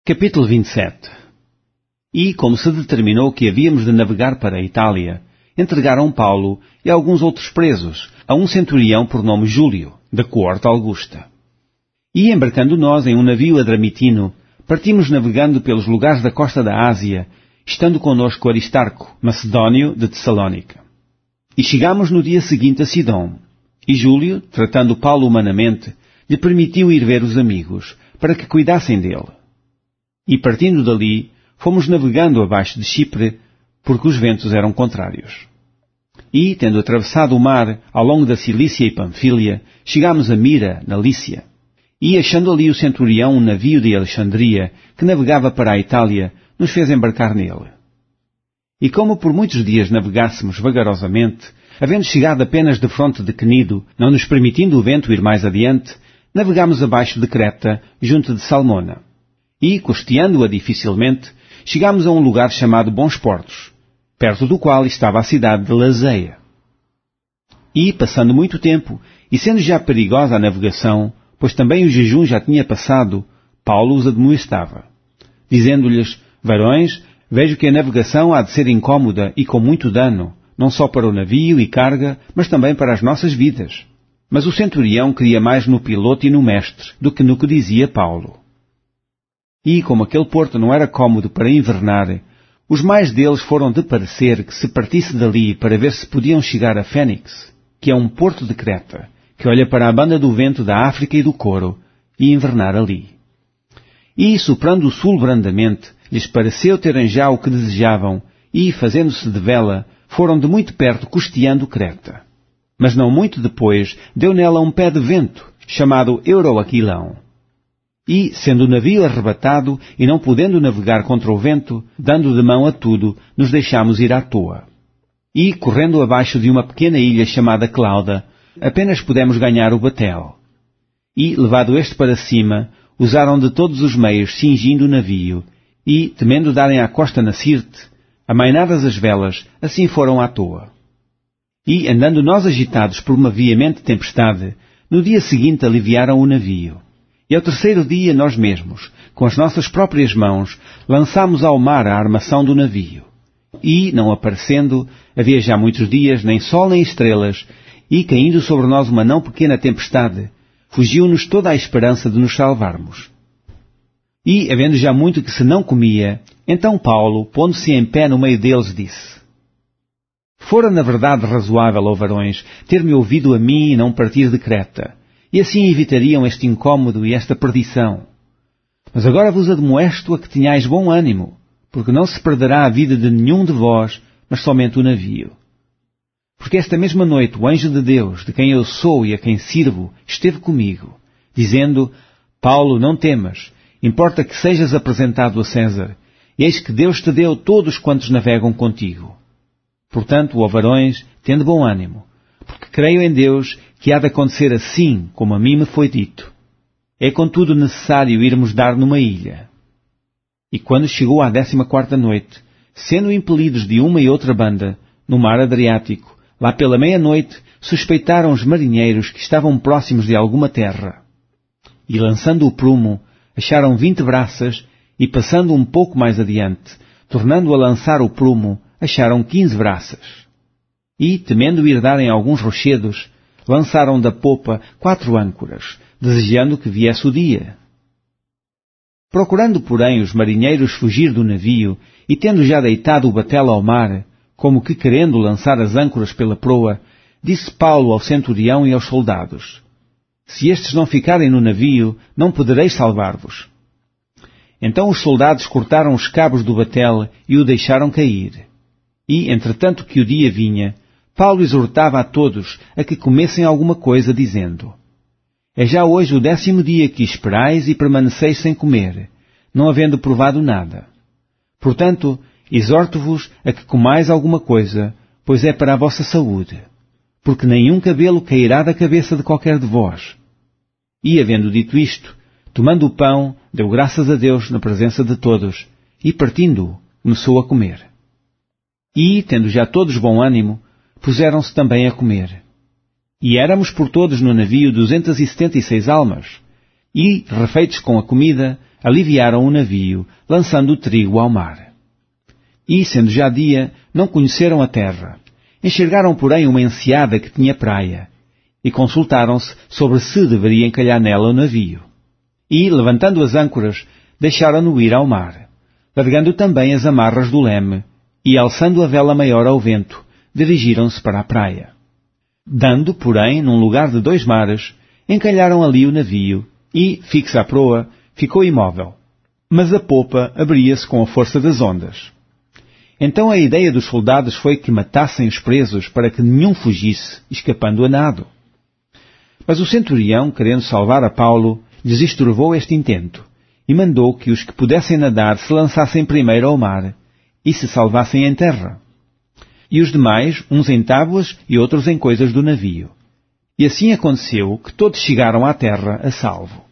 Capítulo 27. E, como se determinou que havíamos de navegar para a Itália, entregaram Paulo e alguns outros presos a um centurião por nome Júlio, da coorte Augusta. E, embarcando nós em um navio adramitino, partimos navegando pelos lugares da costa da Ásia, estando connosco Aristarco, macedónio de Tessalónica. E chegámos no dia seguinte a Sidom. E Júlio, tratando Paulo humanamente, lhe permitiu ir ver os amigos, para que cuidassem dele. E partindo dali, fomos navegando abaixo de Chipre, porque os ventos eram contrários. E, tendo atravessado o mar ao longo da Cilícia e Panfília, chegámos a Mira, na Lícia. E, achando ali o centurião um navio de Alexandria, que navegava para a Itália, nos fez embarcar nele. E como por muitos dias navegássemos vagarosamente, havendo chegado apenas defronte de Cnido, não nos permitindo o vento ir mais adiante, navegámos abaixo de Creta, junto de Salmona. E, costeando-a dificilmente, chegámos a um lugar chamado Bons Portos, perto do qual estava a cidade de Lazeia. E, passando muito tempo, e sendo já perigosa a navegação, pois também o jejum já tinha passado, Paulo os admoestava, dizendo-lhes: varões, vejo que a navegação há de ser incômoda e com muito dano, não só para o navio e carga, mas também para as nossas vidas. Mas o centurião queria mais no piloto e no mestre do que no que dizia Paulo. E, como aquele porto não era cômodo para invernar, os mais deles foram de parecer que se partisse dali para ver se podiam chegar a Fénix, que é um porto de Creta, que olha para a banda do vento da África e do Coro, e invernar ali. E, soprando o sul brandamente, lhes pareceu terem já o que desejavam, e, fazendo-se de vela, foram de muito perto costeando Creta. Mas não muito depois, deu nela um pé de vento, chamado Euroaquilão. E, sendo o navio arrebatado e não podendo navegar contra o vento, dando de mão a tudo, nos deixámos ir à toa. E, correndo abaixo de uma pequena ilha chamada Clauda, apenas pudemos ganhar o batel. E, levado este para cima, usaram de todos os meios cingindo o navio, e, temendo darem à costa na Sirte, amainadas as velas, assim foram à toa. E, andando nós agitados por uma veemente tempestade, no dia seguinte aliviaram o navio. E ao terceiro dia nós mesmos, com as nossas próprias mãos, lançámos ao mar a armação do navio. E, não aparecendo, havia já muitos dias, nem sol nem estrelas, e, caindo sobre nós uma não pequena tempestade, fugiu-nos toda a esperança de nos salvarmos. E, havendo já muito que se não comia, então Paulo, pondo-se em pé no meio deles, disse: fora na verdade razoável, ó varões, ter-me ouvido a mim e não partir de Creta, e assim evitariam este incômodo e esta perdição. Mas agora vos admoesto a que tenhais bom ânimo, porque não se perderá a vida de nenhum de vós, mas somente o navio. Porque esta mesma noite o anjo de Deus, de quem eu sou e a quem sirvo, esteve comigo, dizendo: Paulo, não temas, importa que sejas apresentado a César, e eis que Deus te deu todos quantos navegam contigo. Portanto, ó varões, tende bom ânimo, porque creio em Deus que há de acontecer assim como a mim me foi dito. É contudo necessário irmos dar numa ilha. E quando chegou à 14ª noite, sendo impelidos de uma e outra banda, no mar Adriático, lá pela meia-noite, suspeitaram os marinheiros que estavam próximos de alguma terra. E lançando o prumo, acharam 20 braças, e passando um pouco mais adiante, tornando a lançar o prumo, acharam 15 braças. E, temendo ir darem alguns rochedos, lançaram da popa 4 âncoras, desejando que viesse o dia. Procurando, porém, os marinheiros fugir do navio, e tendo já deitado o batel ao mar, como que querendo lançar as âncoras pela proa, disse Paulo ao centurião e aos soldados: se estes não ficarem no navio, não podereis salvar-vos. Então os soldados cortaram os cabos do batel e o deixaram cair. E, entretanto que o dia vinha, Paulo exortava a todos a que comessem alguma coisa, dizendo: é já hoje o 10º dia que esperais e permaneceis sem comer, não havendo provado nada. Portanto, exorto-vos a que comais alguma coisa, pois é para a vossa saúde, porque nenhum cabelo cairá da cabeça de qualquer de vós. E, havendo dito isto, tomando o pão, deu graças a Deus na presença de todos, e partindo-o, começou a comer. E, tendo já todos bom ânimo, puseram-se também a comer. E éramos por todos no navio 276 almas, e, refeitos com a comida, aliviaram o navio, lançando o trigo ao mar. E, sendo já dia, não conheceram a terra. Enxergaram, porém, uma enseada que tinha praia, e consultaram-se sobre se deveria encalhar nela o navio. E, levantando as âncoras, deixaram-no ir ao mar, largando também as amarras do leme, e, alçando a vela maior ao vento, dirigiram-se para a praia. Dando, porém, num lugar de 2 mares, encalharam ali o navio, e, fixa a proa, ficou imóvel. Mas a popa abria-se com a força das ondas. Então a ideia dos soldados foi que matassem os presos para que nenhum fugisse, escapando a nado. Mas o centurião, querendo salvar a Paulo, lhes estorvou este intento, e mandou que os que pudessem nadar se lançassem primeiro ao mar, e se salvassem em terra. E os demais, uns em tábuas e outros em coisas do navio. E assim aconteceu que todos chegaram à terra a salvo.